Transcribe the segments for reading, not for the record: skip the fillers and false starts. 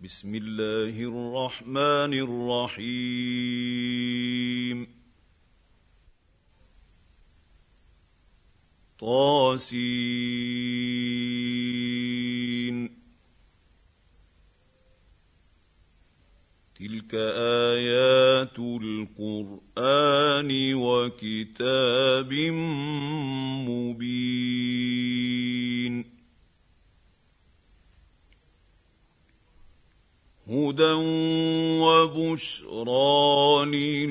بسم الله الرحمن الرحيم طاسين تلك آيات القرآن وكتاب مبين هدى وبشرى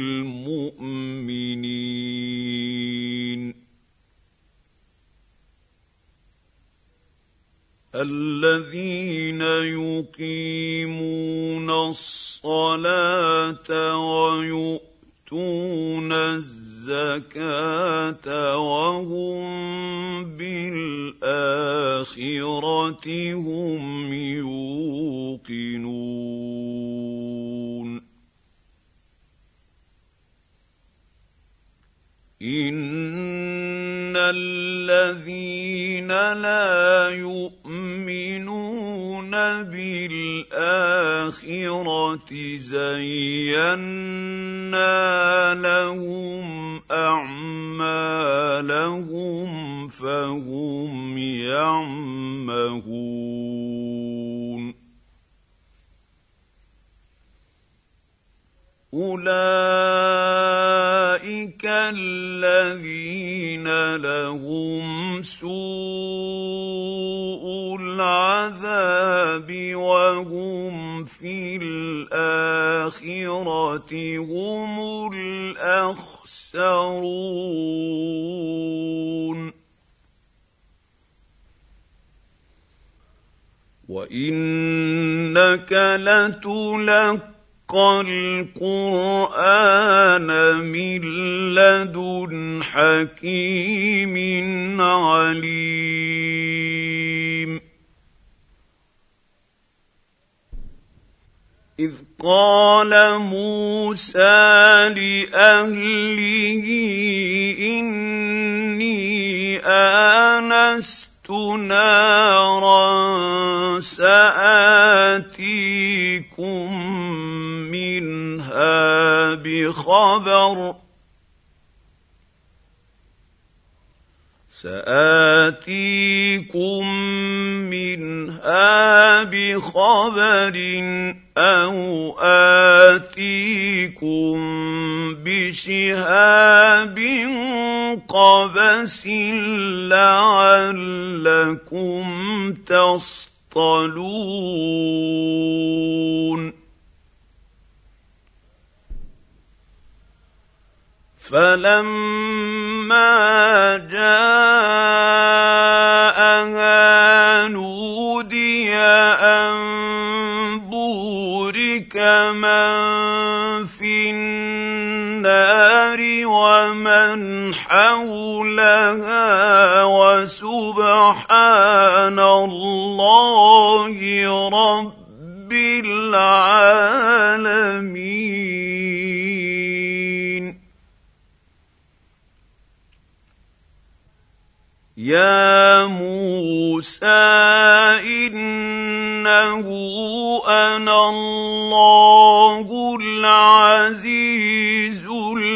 للمؤمنين الذين يقيمون الصلاة ويؤتون الزكاة وهم بالآخرة هم يوقنون إن الذين لا يؤمنون بالآخرة زينا لهم أعمالهم فهم يعمهون أولئك الذين لهم سوء العذاب وهم في الآخرة هم الأخسرون وإنك لتلقى القرآن من لدن حكيم عليم إذ قال موسى لأهله إني آنست نارا سآتيكم منها بخبر أو آتيكم بشهاب قبس لعلكم تصطلون فلما جاءها نودي أن بورك من في النار ومن حولها وسبحان الله رب العالمين يا موسى إنه أنا الله العزيز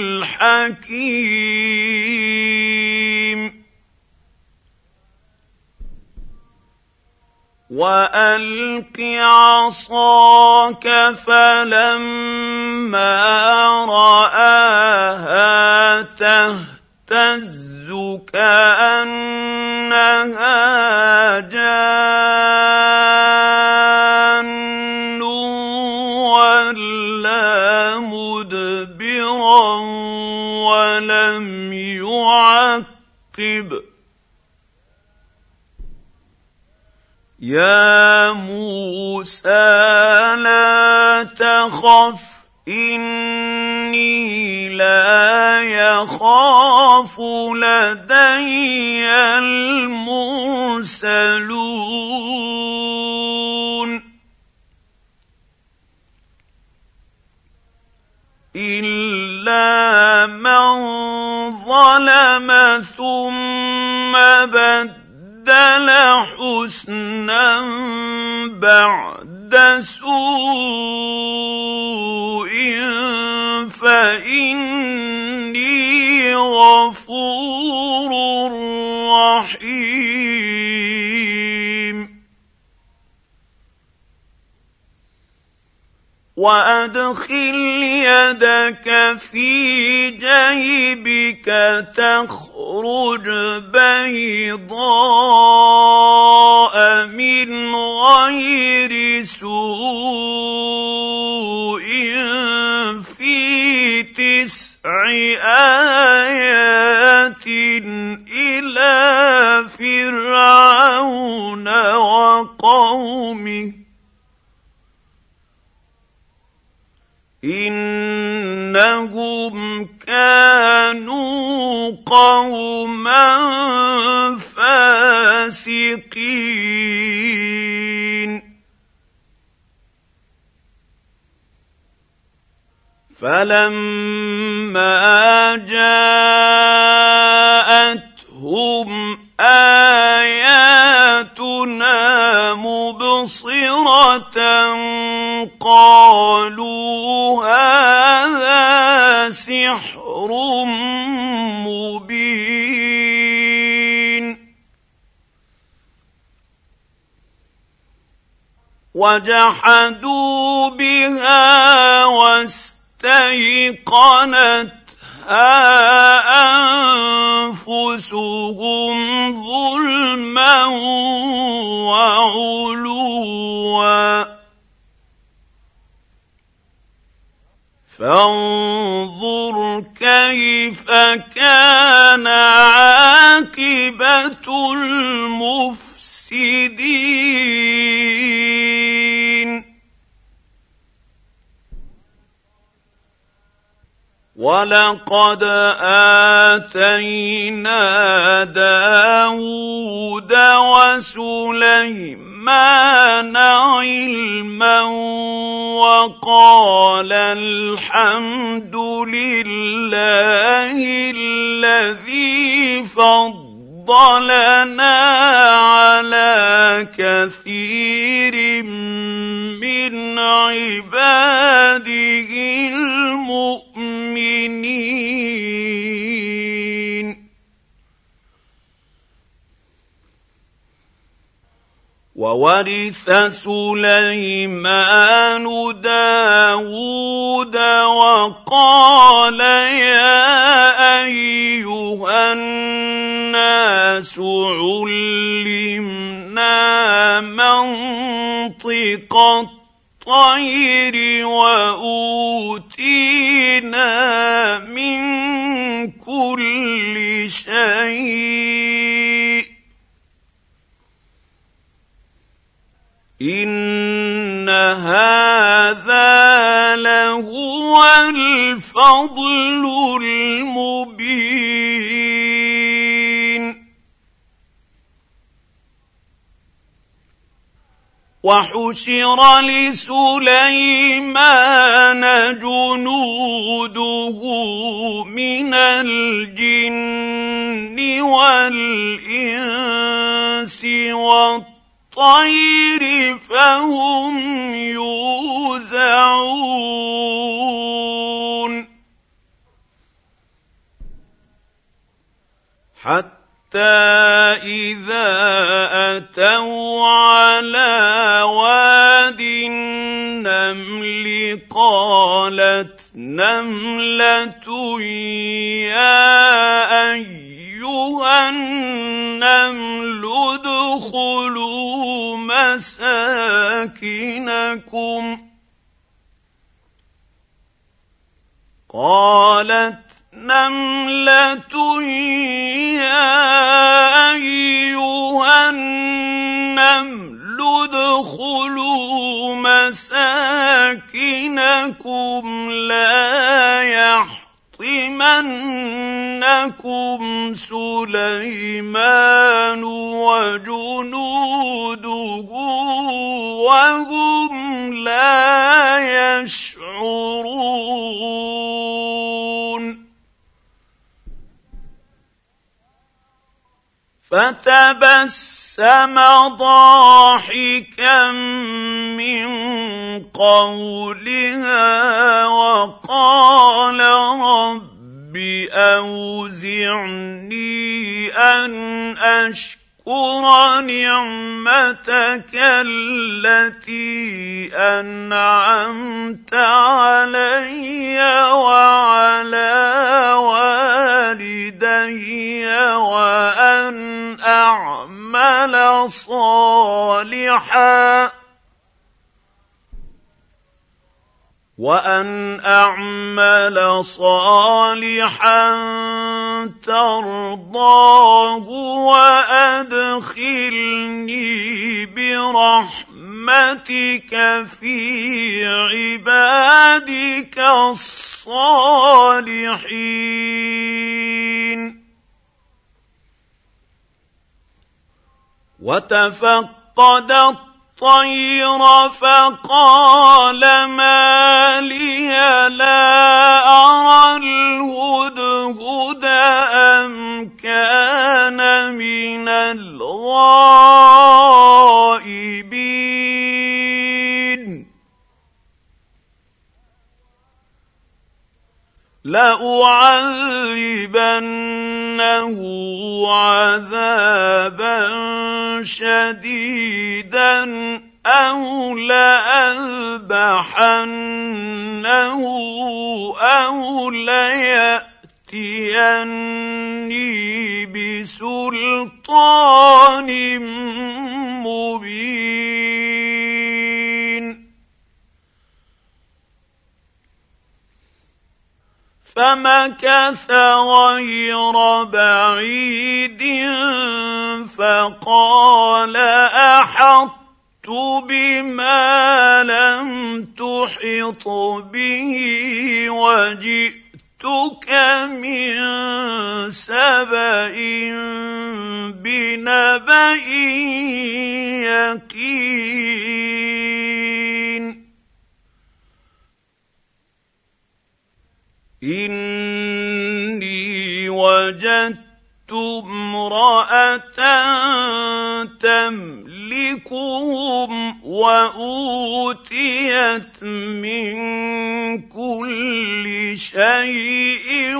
الحكيم وألق عصاك فلما رآها تهتز كأنها جان ولا مدبرا ولم يعقب يا موسى لا تخف إني لا يخاف لدي المرسلون إلا من ظلم ثم بدل حسنا بعد بعد سوء فإني غفور رحيم وأدخل يدك في جيبك تخرج بيضاء من غير سوء في 9 آيات إلى فرعون وقومه إنهم كانوا قوما فاسقين فلما جاءتهم آياتنا مبصرة قالوا هذا سحر مبين وجحدوا بها واستيقنتها أنفسهم ظلما وعلوا فانظر كيف كان عاقبة المفسدين ولقد آتينا داود وسليمان علما وقال الحمد لله الذي فضلنا على كثير من عباده المؤمنين وورث سليمان داود وقال يا أيها الناس علمنا منطق الطير وأوتينا من كل شيء إن هذا لهو الفضل المبين وحشر لسليمان جنوده من الجن والإنس والطير فهم يوزعون حتى إذا أتوا على واد النمل قالت نملة يا أيها النمل ادخلوا مساكنكم قالت نملة يا أيها النمل ادخلوا مساكنكم لا يحطمنكم سليمان وجنوده وهم لا يشعرون فتبسم ضاحكا من قولها وقال رب أوزعني أن أشكر نعمتك التي أنعمت علي وعلى والدي وأن أعمل صالحا ترضاه وأدخلني برحمتك في عبادك الصالحين. وتفقد الطير فقال ما لي لا أرى الهدهد أم كان من الغائبين لأعذبنه عذابا شديدا أو لأذبحنه أو ليأتيني بسلطان مبين. فمكث غير بعيد فقال أحطت بما لم تحط به وجئتك من سبأ بنبأ يقين. إني وجدت امرأة تملكهم وأوتيت من كل شيء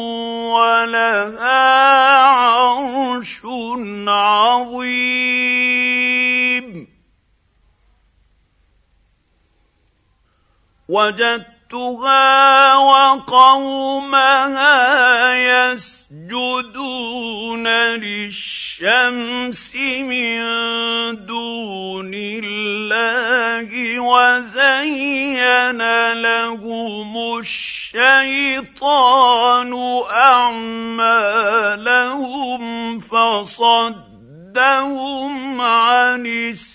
ولها عرش عظيم. وجدتها وقومها يسجدون للشمس من دون الله وزين لهم الشيطان أعمالهم فصدهم عن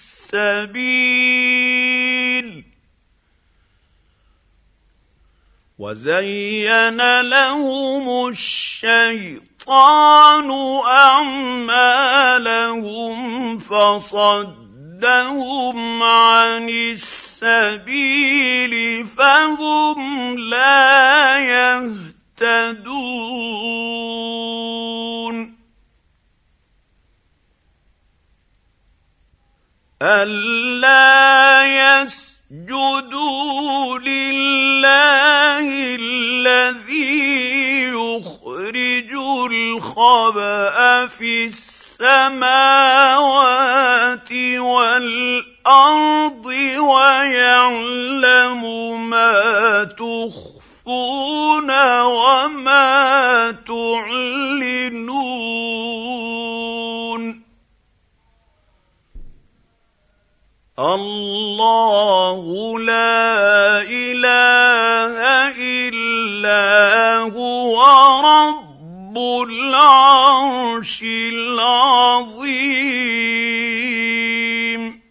السبيل وزين لهم الشيطان أعمالهم فصدهم عن السبيل فهم لا يهتدون. ألا يسجدوا لله الذي يخرج الخبأ في السماوات والأرض ويعلم ما تخفون وما تعلنون. الله لا إله إلا هو رب العرش العظيم.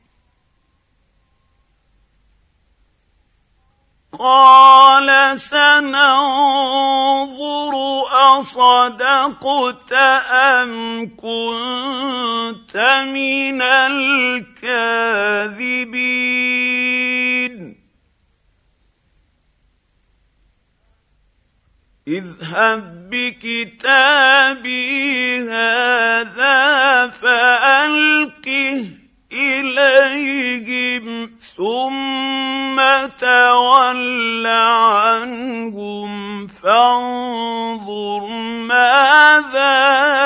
قال سننظر أصدقت أم كنت من الكاذبين. اذهب بكتابي هذا فألقه إليهم ثم تول عنهم فانظر ماذا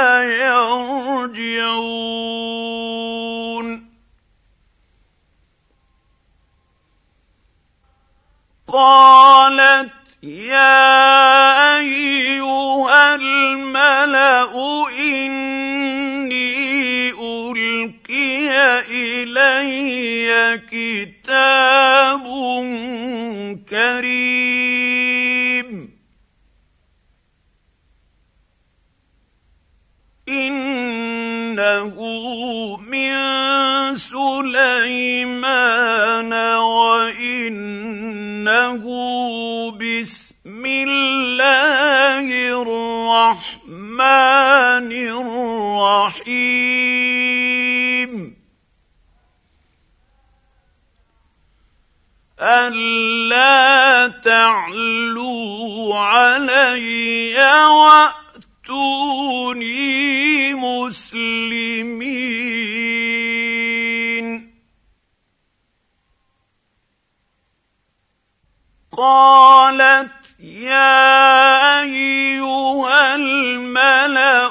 يرجعون قالت يا أيها الملأ إني ألقي إلي كتاب كريم إنه من سليمان وإنه بسم الله الرحمن الرحيم ألا تعلوا علي وأتوني مسلمين قالت يا أيها الملأ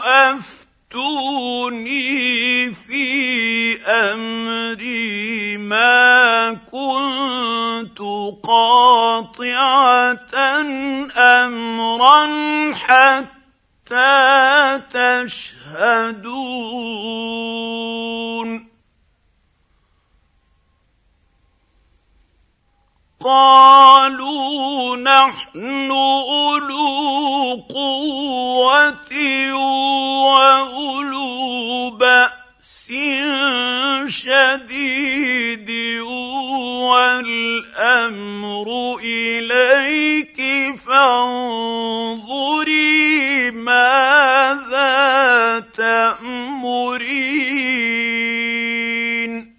أفتوني في أمري ما كنت قاطعة أمرا حتى تشهدون قالوا نحن أولو قوة وأولو بأس شديد والأمر إليك فانظري ماذا تأمرين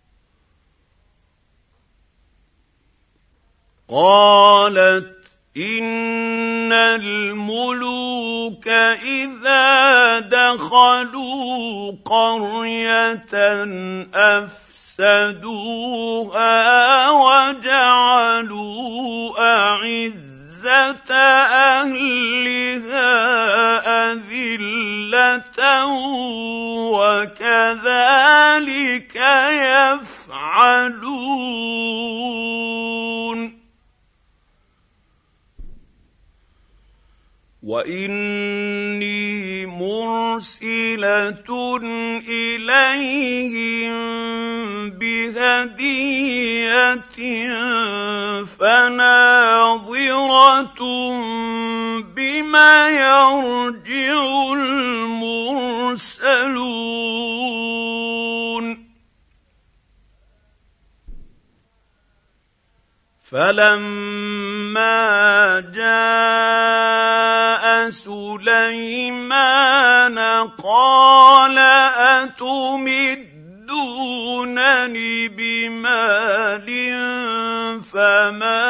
قالت إن الملوك إذا دخلوا قرية أفسدوها وجعلوا أعزة أهلها أذلة وكذلك يفعلون وإني مرسلة إليهم بهدية فناظرة بما يرجع المرسلون فلما جاء سليمان قال أتمدونني بمال فما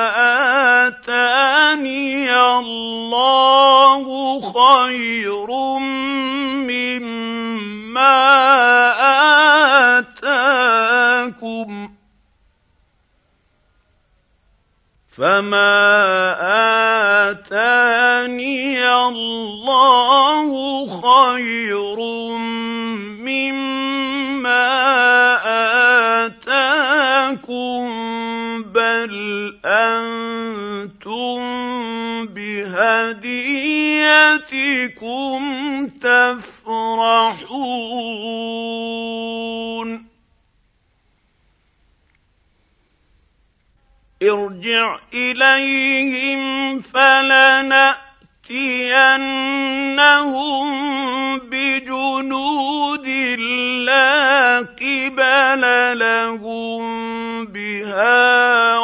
آتاني الله خير مما آتاكم فما آتاني الله خير مما آتاكم بل أنتم بهديتكم تفرحون ارجع إليهم فلنأتينهم بجنود لا قبل لهم بها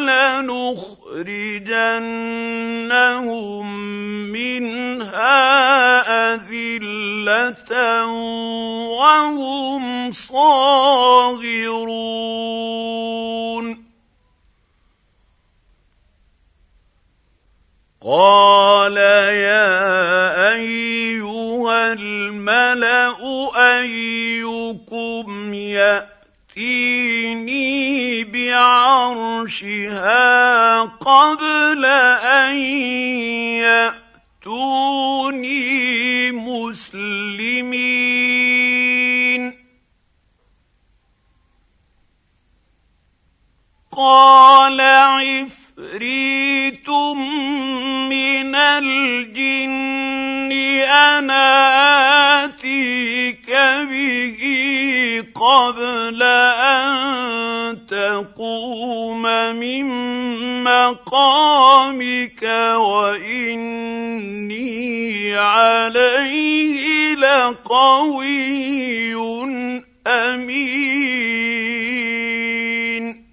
ولنخرجنهم منها أذلة وهم صاغرون قال يا أيها الملأ أيكم يأتيني بعرشها قبل أن يأتوني مسلمين. قال عفريت من الجن أنا آتيك به قبل أن تقوم من مقامك وإني عليه لقوي أمين.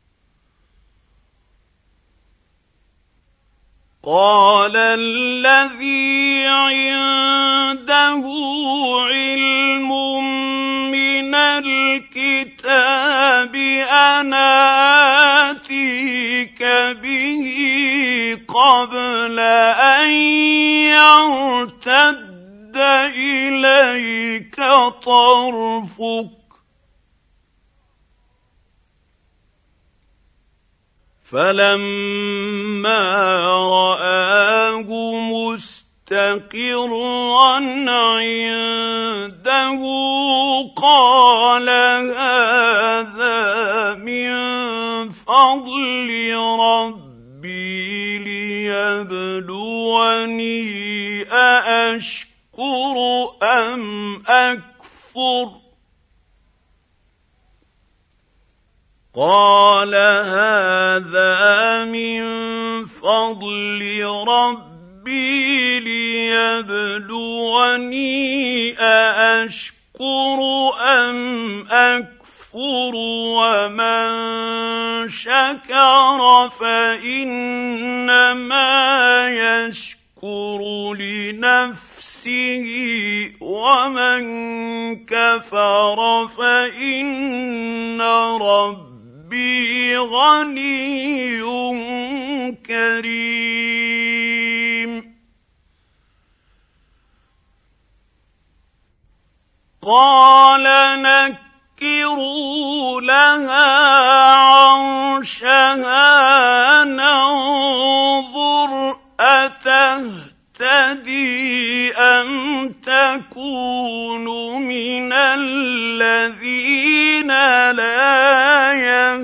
قال الذي عنده علم من الكتاب أنا آتيك به قبل أن يرتد إليك طرفك. فلما رآه مستقرا عنده قال هذا من فضل ربي ليبلوني أأشكر أم أكفر. قال هذا من فضل ربي ليبلوني أأشكر أم أكفر ومن شكر فإنما يشكر لنفسه ومن كفر فإن ربي غني كريم. قال نكروا لها عرشها ننظر أتهتدي أم تكون من الذين لا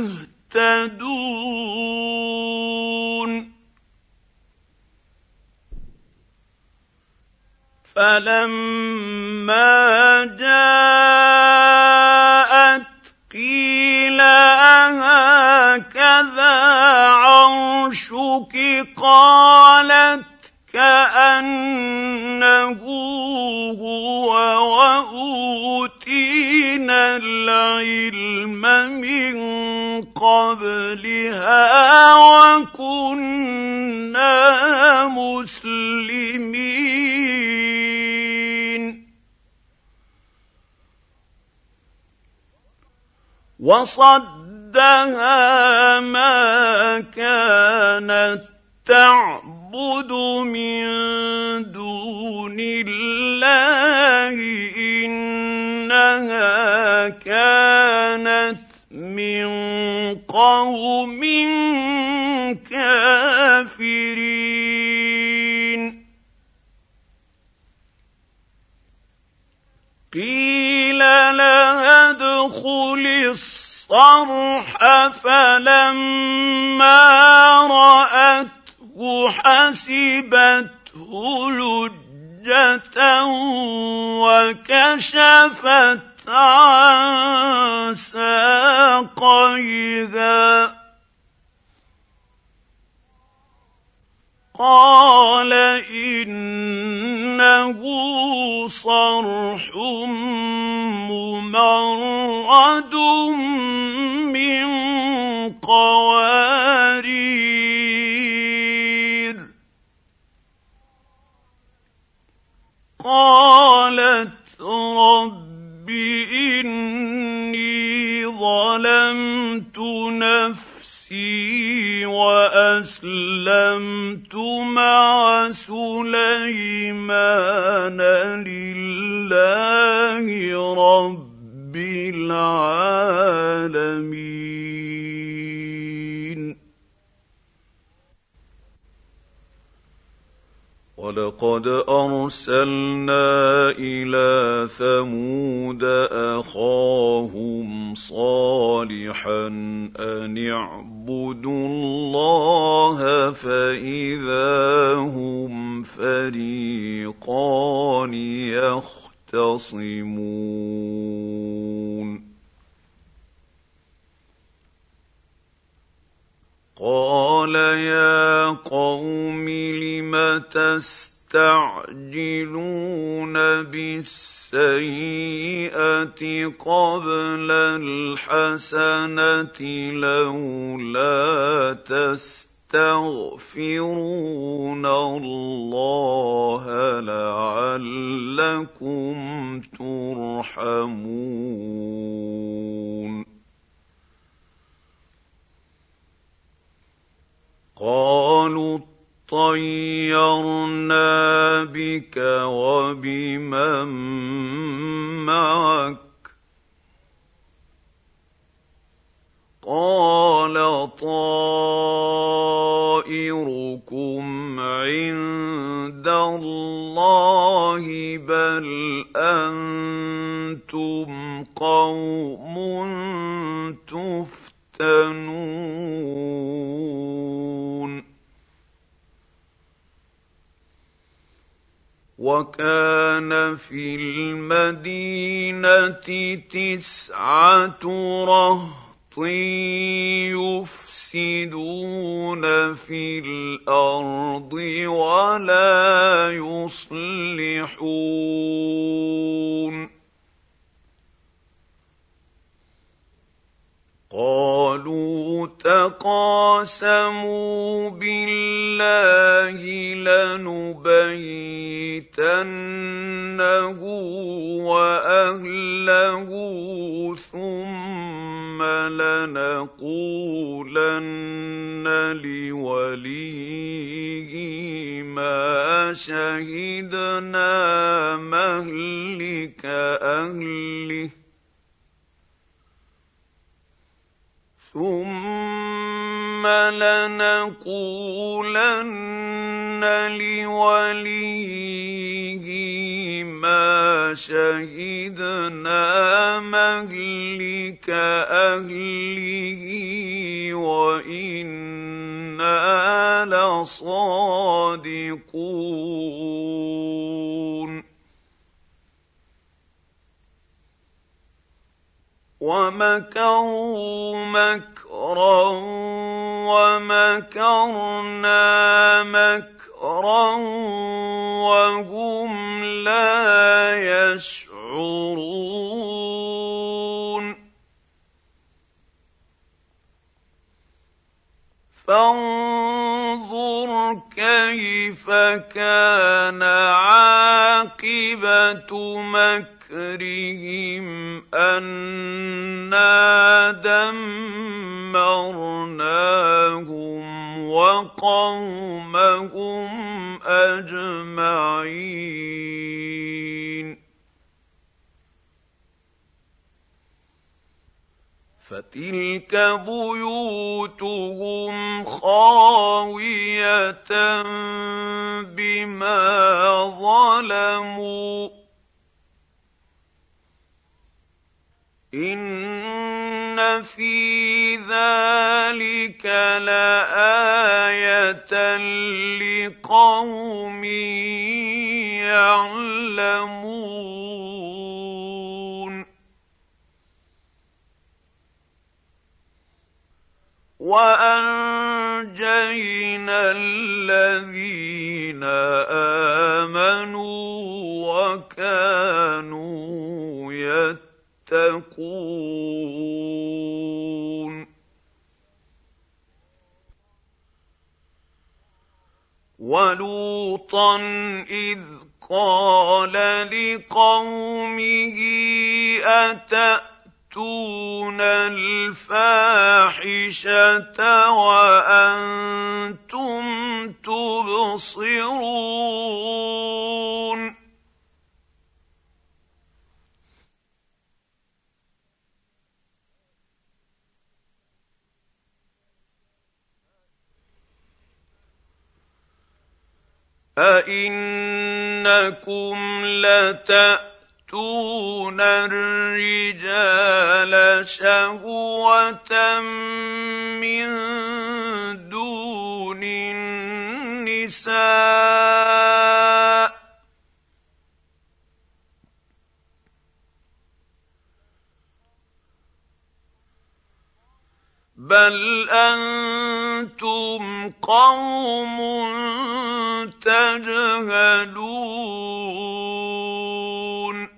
يهتدون. فلما جاءت قيل أهكذا عرشك قالت كأنه هو وأوتينا العلم من قبلها وكنا مسلمين. وصدها ما كانت تعبد من دون الله إنها كانت من قوم كافرين. قيل لها ادخل الصرح فلما رأته حسبته لجة وكشفت عن ساقيها. قال إنه صرح ممرد من قوارير. قالت رب إني ظلمت نفسي وأسلمت مع سليمان لله رب العالمين. وَلَقَدْ أَرْسَلْنَا إِلَىٰ ثَمُودَ أَخَاهُمْ صَالِحًا أَنِ اعْبُدُوا اللَّهَ فَإِذَا هُمْ فَرِيقَانِ يَخْتَصِمُونَ قَالَ يَا قَوْمِ لِمَ تَسْتَعْجِلُونَ بِالسَّيِّئَةِ قَبْلَ الْحَسَنَةِ لَوْلَا تَسْتَغْفِرُونَ اللَّهَ لَعَلَّكُمْ تُرْحَمُونَ قالوا اطَّيَّرْنَا بِكَ وَبِمَن مَّعَكَ قَالَ طَائِرُكُمْ عِندَ اللَّهِ بَلْ أَنتُمْ قَوْمٌ تُفْتَنُونَ وَكَانَ فِي الْمَدِينَةِ 9 رَهْطٍ يُفْسِدُونَ فِي الْأَرْضِ وَلَا يُصْلِحُونَ قالوا تقاسموا بالله لنبيتنه وأهله ثم لنقولن لوليه ما شهدنا مهلك أهله ثم لنقولن لوليه ما شهدنا مهلك أهله وإنا لصادقون وَمَكَرُوا مَكْرًا وَمَكَرْنَا مَكْرًا وَهُمْ لَا يَشْعُرُونَ فَانظُرْ كَيْفَ كَانَ عَاقِبَةُ مَكْرِهِمْ أَنَّا دَمَّرْنَاهُمْ وَقَوْمَهُمْ أَجْمَعِينَ فَتِلْكَ بُيُوتُهُمْ خَاوِيَةً بِمَا ظَلَمُوا إِنَّ فِي ذَلِكَ لَآيَةً لِقَوْمٍ يَعْلَمُونَ وَأَنجَيْنَا الَّذِينَ آمَنُوا وَكَانُوا يَتَّقُونَ وَلُوطًا إِذْ قَالَ لِقَوْمِهِ أَتَأْتُونَ الْفَاحِشَةَ وَأَنتُمْ تُبْصِرُونَ أئنكم لتأتون الرجال شهوة من دون النساء بل أنتم قوم تجهلون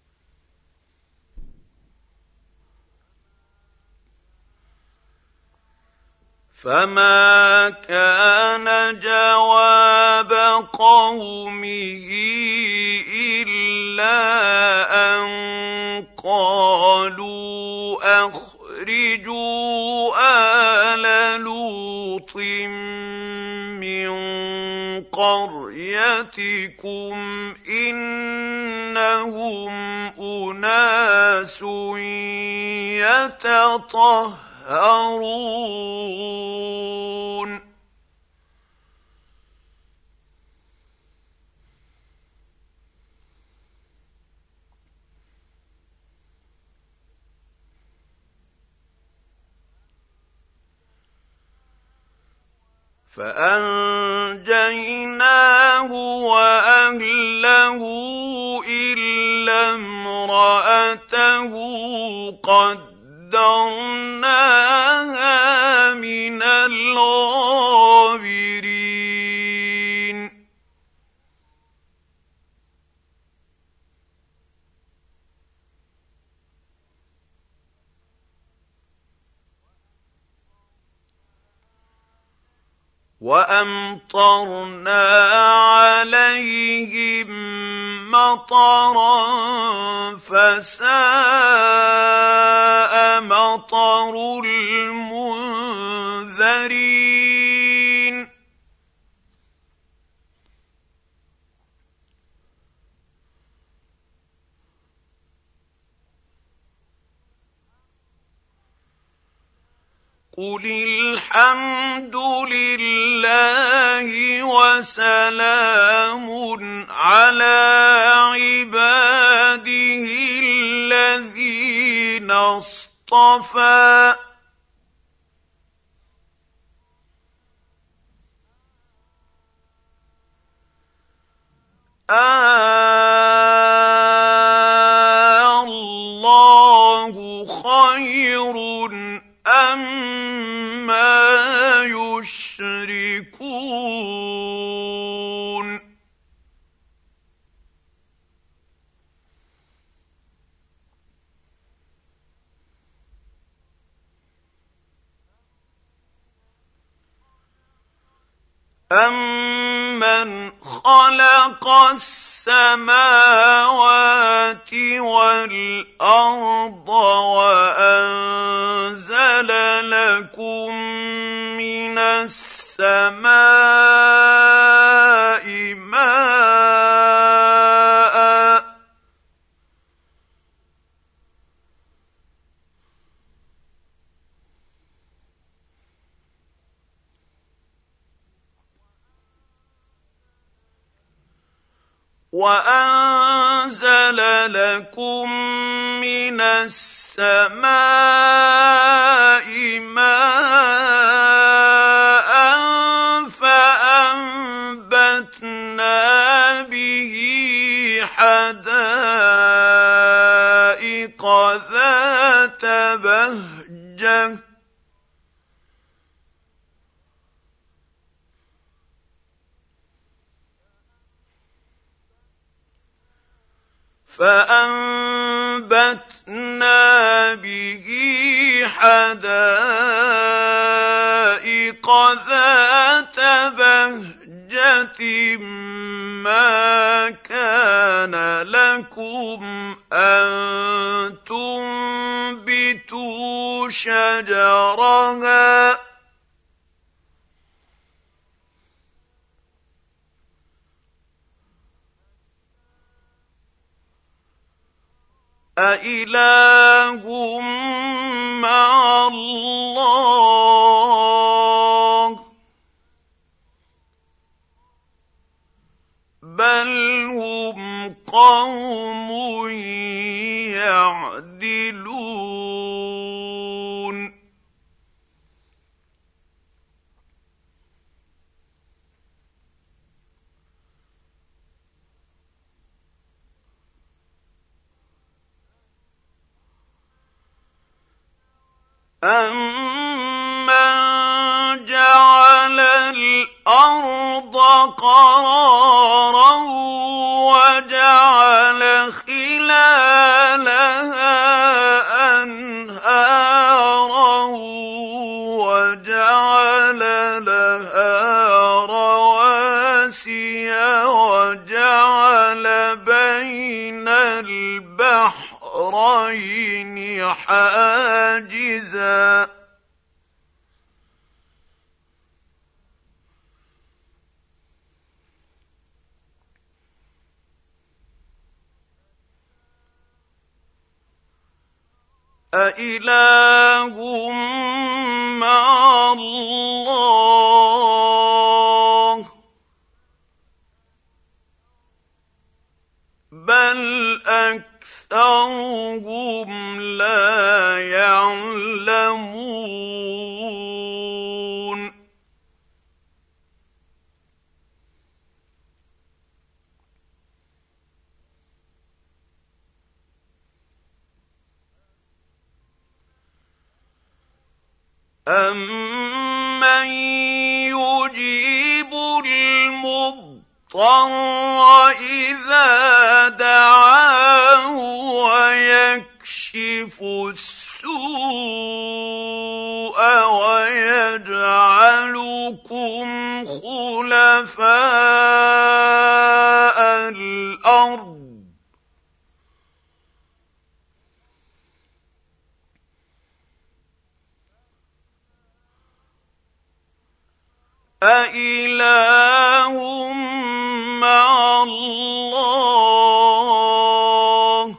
فما كان جواب قومه إلا أن قالوا أخرجوا آل لوط من قريتكم إنهم أناس يتطهرون فأنجيناه وأهله إلا امرأته قدرناها من الغابرين وأمطرنا عليهم مطرا فساء مطر المنذرين قل الحمد لله وسلام على عباده الذين اصطفى الله خير أما يشركون أَمَّنْ خَلَقَ السَّمَاوَاتِ وَالْأَرْضَ وَأَنزَلَ لَكُم مِّنَ السَّمَاءِ مَاءً وَأَنزَلَ لَكُم مِّنَ السَّمَاءِ مَاءً فَأَنبَتْنَا بِهِ حَدَائِقَ ذَاتَ بَهْجَةٍ ما كان لكم أن تنبتوا شجرها أإله مع الله أَمَّن جَعَلَ الْأَرْضَ قَرَارًا وَجَعَلَ خِلَالَهَا أَنْهَارًا وَجَعَلَ لَهَا رَوَاسِيَ وَجَعَلَ بَيْنَ الْبَحْرَيْنِ حَاجِزًا أَإِلَٰهٌ مَّعَ اللَّهِ ۚ بَلْ أَكْثَرُهُمْ لَا يَعْلَمُونَ أَمَّن يُجِيبُ الْمُضْطَرَّ إِذَا دَعَاهُ وَيَكْشِفُ السُّوءَ وَيَجْعَلُكُمْ خُلَفَاءَ الْأَرْضِ أَإِلَٰهٌ مَّعَ اللَّهِ ۚ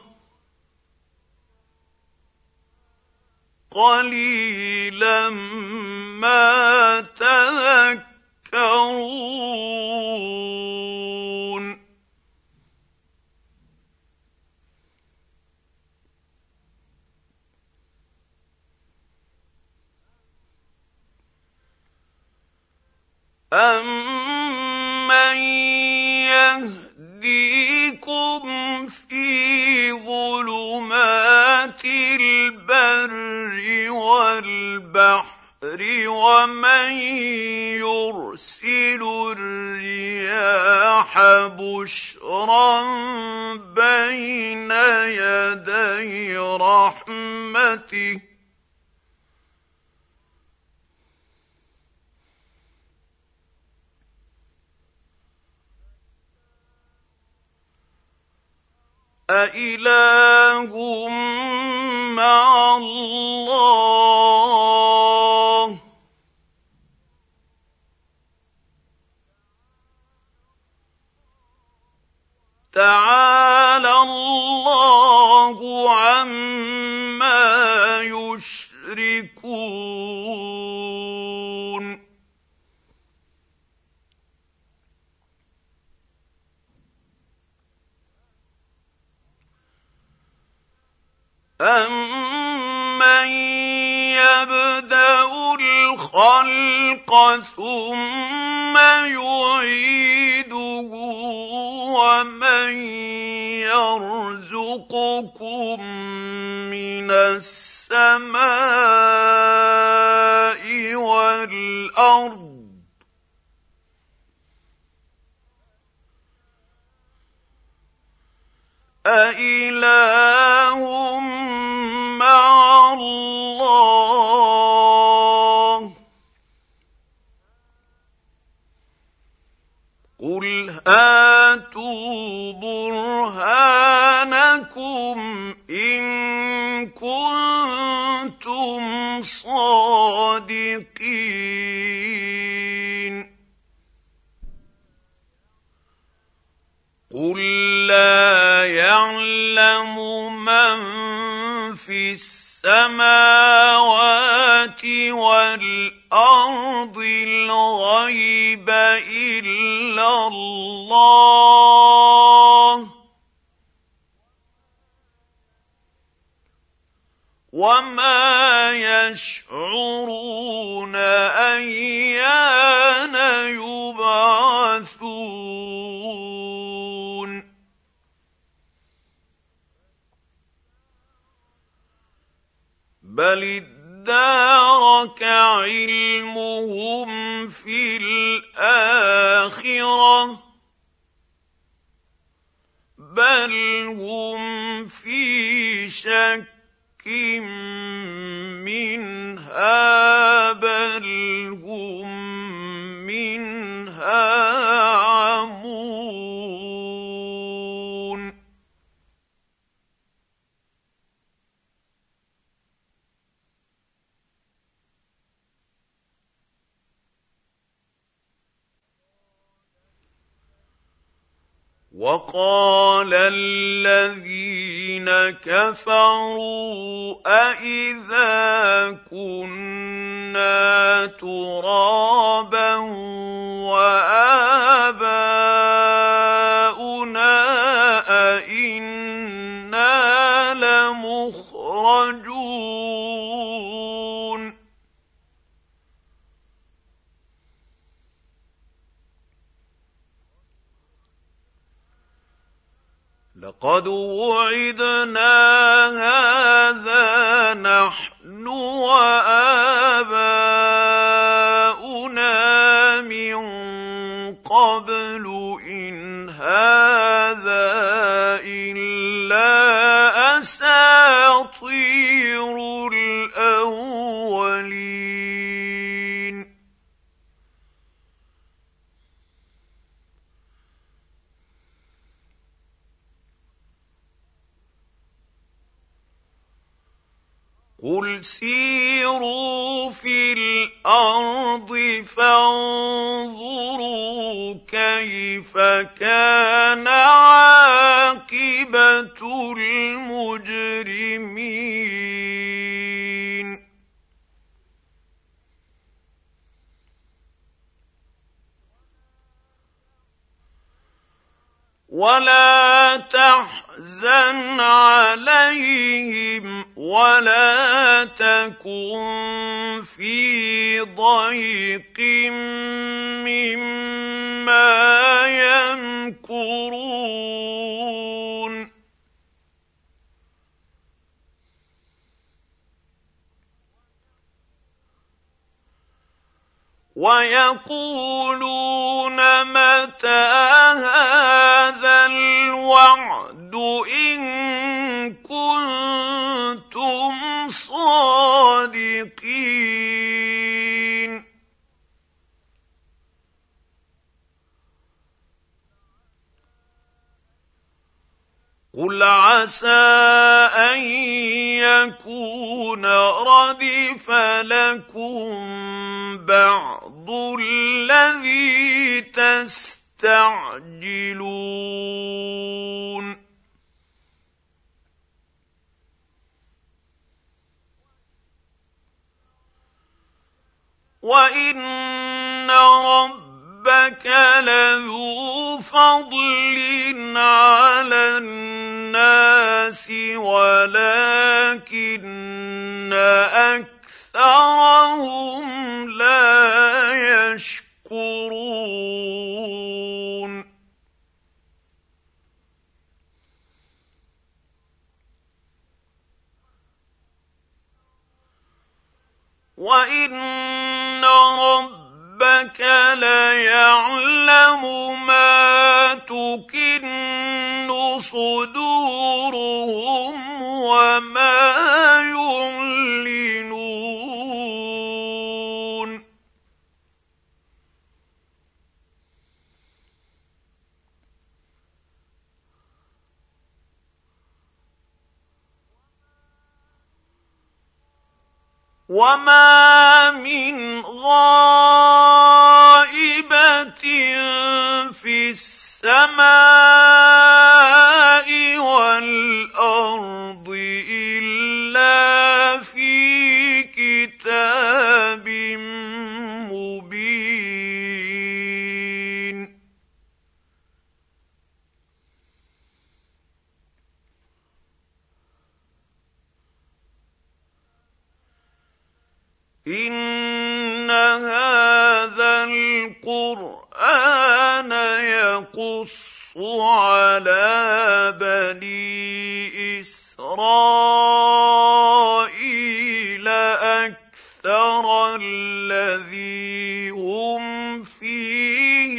قَلِيلًا مَّا تَذَكَّرُونَ أَمَّن يَهْدِيكُمْ فِي ظُلُمَاتِ الْبَرِّ وَالْبَحْرِ وَمَن يُرْسِلُ الرِّيَاحَ بُشْرًا بَيْنَ يَدَيْ رَحْمَتِهِ ۗ أَإِلَٰهٌ مَّعَ اللَّهِ ۚ تَعَالَى اللَّهُ عَمَّا يُشْرِكُونَ أَمَّن يَبْدَأُ الْخَلْقَ ثُمَّ يُعِيدُهُ وَمَن يَرْزُقُكُم مِّنَ السَّمَاءِ وَالْأَرْضِ أَإِلَٰهٌ مَّعَ اللَّهِ ۚ قُلْ هَاتُوا بُرْهَانَكُمْ إِن كُنتُمْ صَادِقِينَ قُل لَّا يَعْلَمُ مَن فِي السَّمَاوَاتِ وَالْأَرْضِ الْغَيْبَ إِلَّا اللَّهُ ۚ وَمَا يَشْعُرُونَ أَيَّانَ يُبْعَثُونَ بَلِ ادَّارَكَ علمهم في الآخرة بل هم في شك منها بل هم منها عمون وقال الذين كفروا أإذا كنا ترابا وآباؤنا أإنا لمخرجون لقد وعدنا هذا نحن وآباؤنا من قبل إن هذا إلا أساطير الأولين قل سيروا في الأرض فانظروا كيف كان عاقبة المجرمين ولا تحزن عليهم ولا تكن في ضيق مما يمكرون ويقولون متى هذا الوعد إن كنتم صادقين قل عسى أن يكون ردف لكم بعض الذي تستعجلون وإن ربك لذو فضل على الناس ولكن أكثرهم لا يشكرون وإن ربك ليعلم ما تكن صدورهم وما يعلنون وما من غائبة في السماء والأرض إلا في كتاب مبين إن هذا القرآن يقص على بني إسرائيل أكثر الذي هم فيه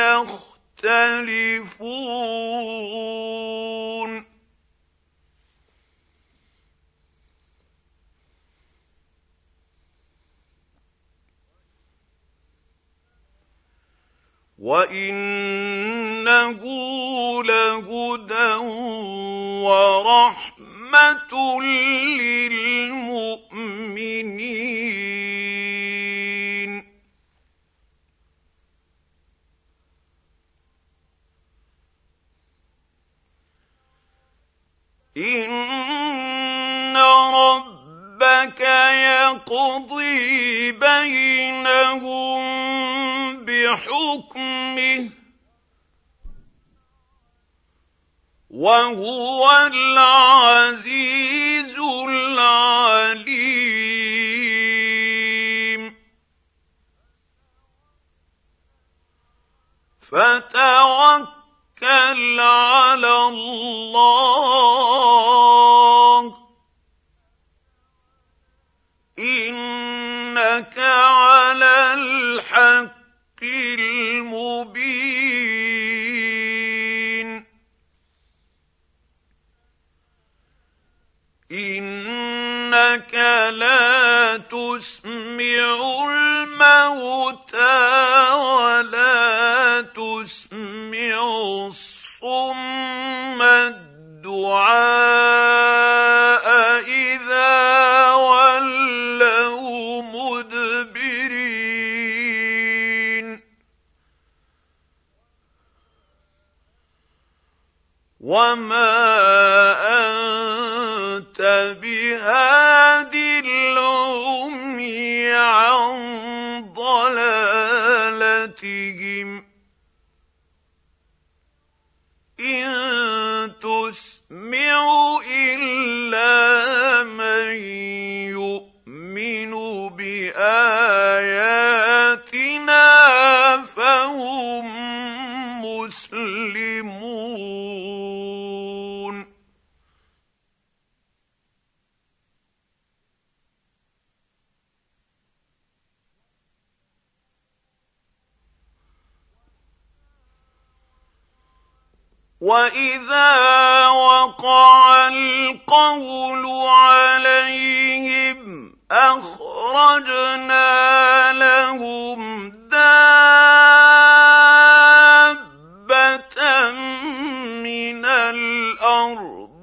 يختلفون وَإِنَّهُ لَهُدًى وَرَحْمَةٌ لِّلْمُؤْمِنِينَ إِنَّ رَبَّكَ يَقْضِي بَيْنَهُم بِحُكْمِهِ وَهُوَ الْعَزِيزُ الْعَلِيمُ فَتَوَكَّلْ عَلَى اللَّهِ إِنَّكَ عَلَى الْحَقِّ الْمُبِينِ إِنَّكَ لَا تُسْمِعُ الْمَوْتَىٰ وَلَا تُسْمِعُ الصُّمَّ الدُّعَاءَ إِذَا وَلَّوْا مُدْبِرِينَ وَمَا أَنتَ بِهَادِ الْعُمْيِ عَن ضَلَالَتِهِمْ ۖ إِن تُسْمِعُ إِلَّا مَن يُؤْمِنُ بِآيَاتِنَا فَهُم مُّسْلِمُونَ وَإِذَا وَقَعَ الْقَوْلُ عَلَيْهِمْ أَخْرَجْنَا لَهُمْ دَابَّةً مِّنَ الْأَرْضِ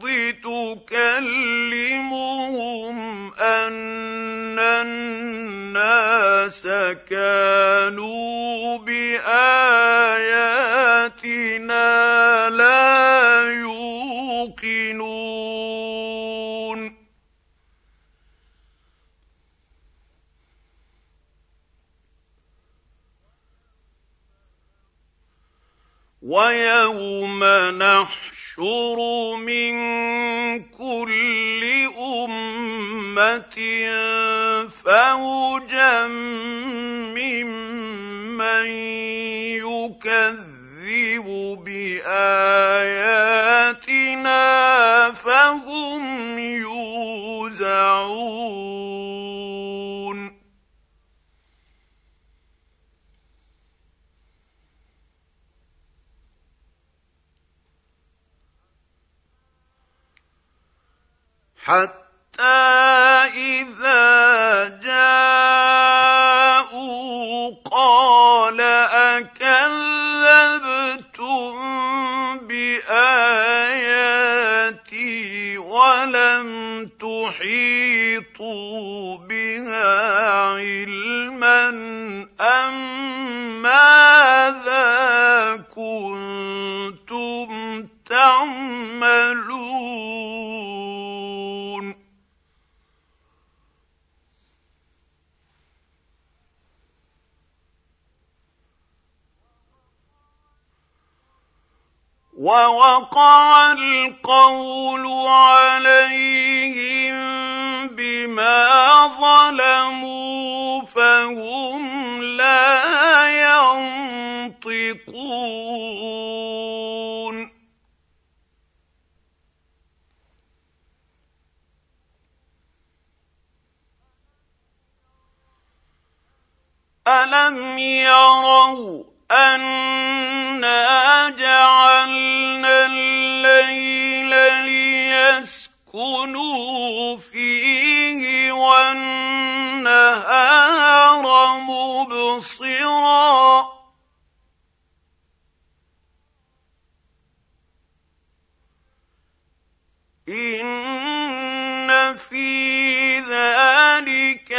تُكَلِّمُهُمْ أَنَّ النَّاسَ كَانُوا بِآيَاتِنَا لَا يُوقِنُونَ وَيَوْمَ نَحْشُرُ مِن كُلِّ أُمَّةٍ فَوْجًا مِّمَّن يُكَذِّبُ بِآيَاتِنَا فَهُمْ يُوزَعُونَ حَتَّىٰ إِذَا جَاءُوا قَالَ أَكَذَّبْتُم بِآيَاتِي وَلَمْ تُحِيطُوا بِهَا عِلْمًا أَمَّاذَا كُنتُمْ تَعْمَلُونَ وَوَقَعَ الْقَوْلُ عَلَيْهِم بِمَا ظَلَمُوا فَهُمْ لَا يَنطِقُونَ ألم يروا أنا جعلنا الليل ليسكنوا فيه والنهار مبصرا إن في ذلك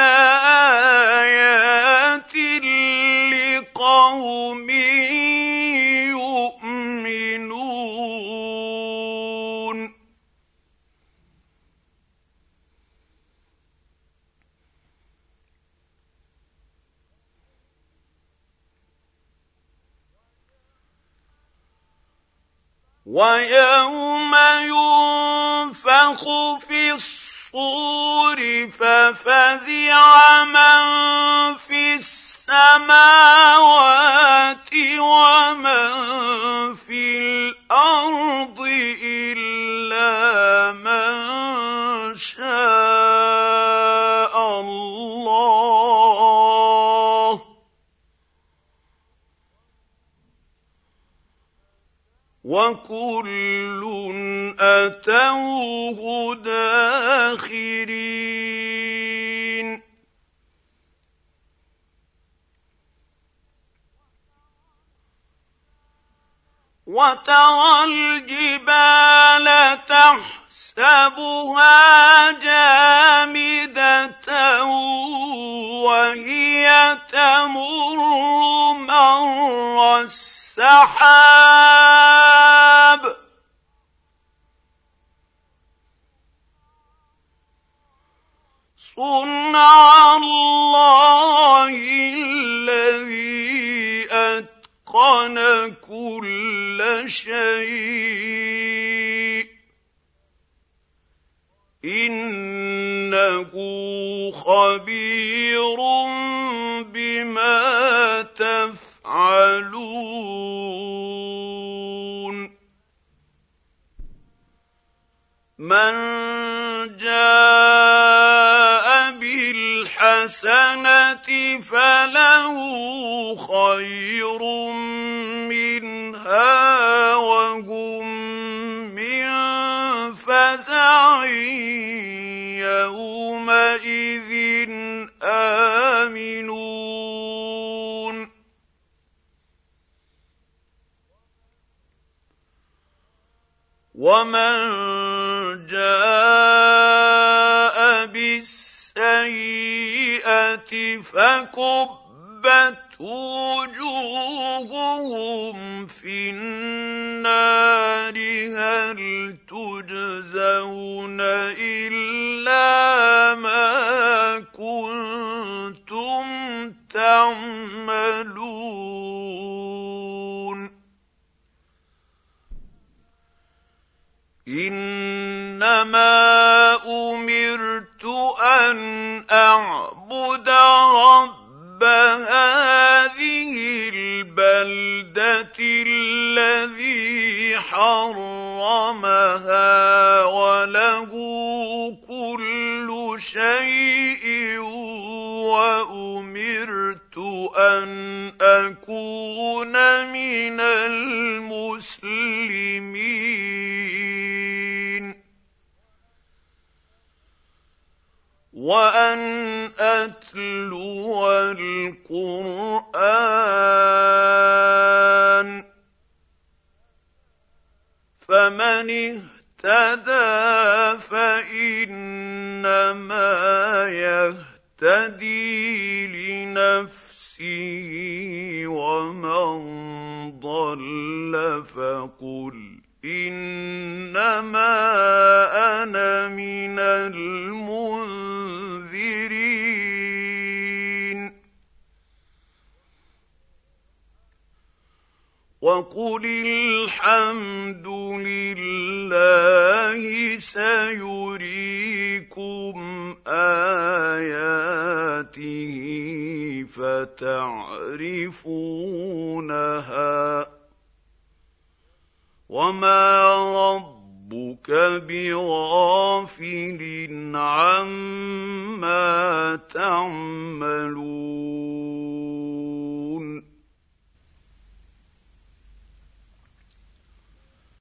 لآيات لقوم يؤمنون ويوم ينفخ في الصور ففزع من في السماوات ومن في الأرض إلا من شاء الله وكل أتوه داخرين وترى الجبال تحسبها جامدة وهي تمر مر السحاب صنع الله الذي أتقن كل شيء إنه خبير بما تفعلون من جاء بالحسنة فله خير منها وهم من فزع يومئذ آمنون ومن جاء بالسيئة فكبت وجوههم في النار هل تجزون إلا ما كنتم تعملون إنما أمرت أن أعبد رب هذه البلدة الذي حرمها وله كل شيء وأمرت أن أكون من المسلمين وأن أتلو القرآن فمن اهتدى فإنما يهتدي لنفسه ومن ضل فقل إنما أنا من المنذرين وقل الحمد لله سيريكم آياته فتعرفونها وما ربك بغافل عما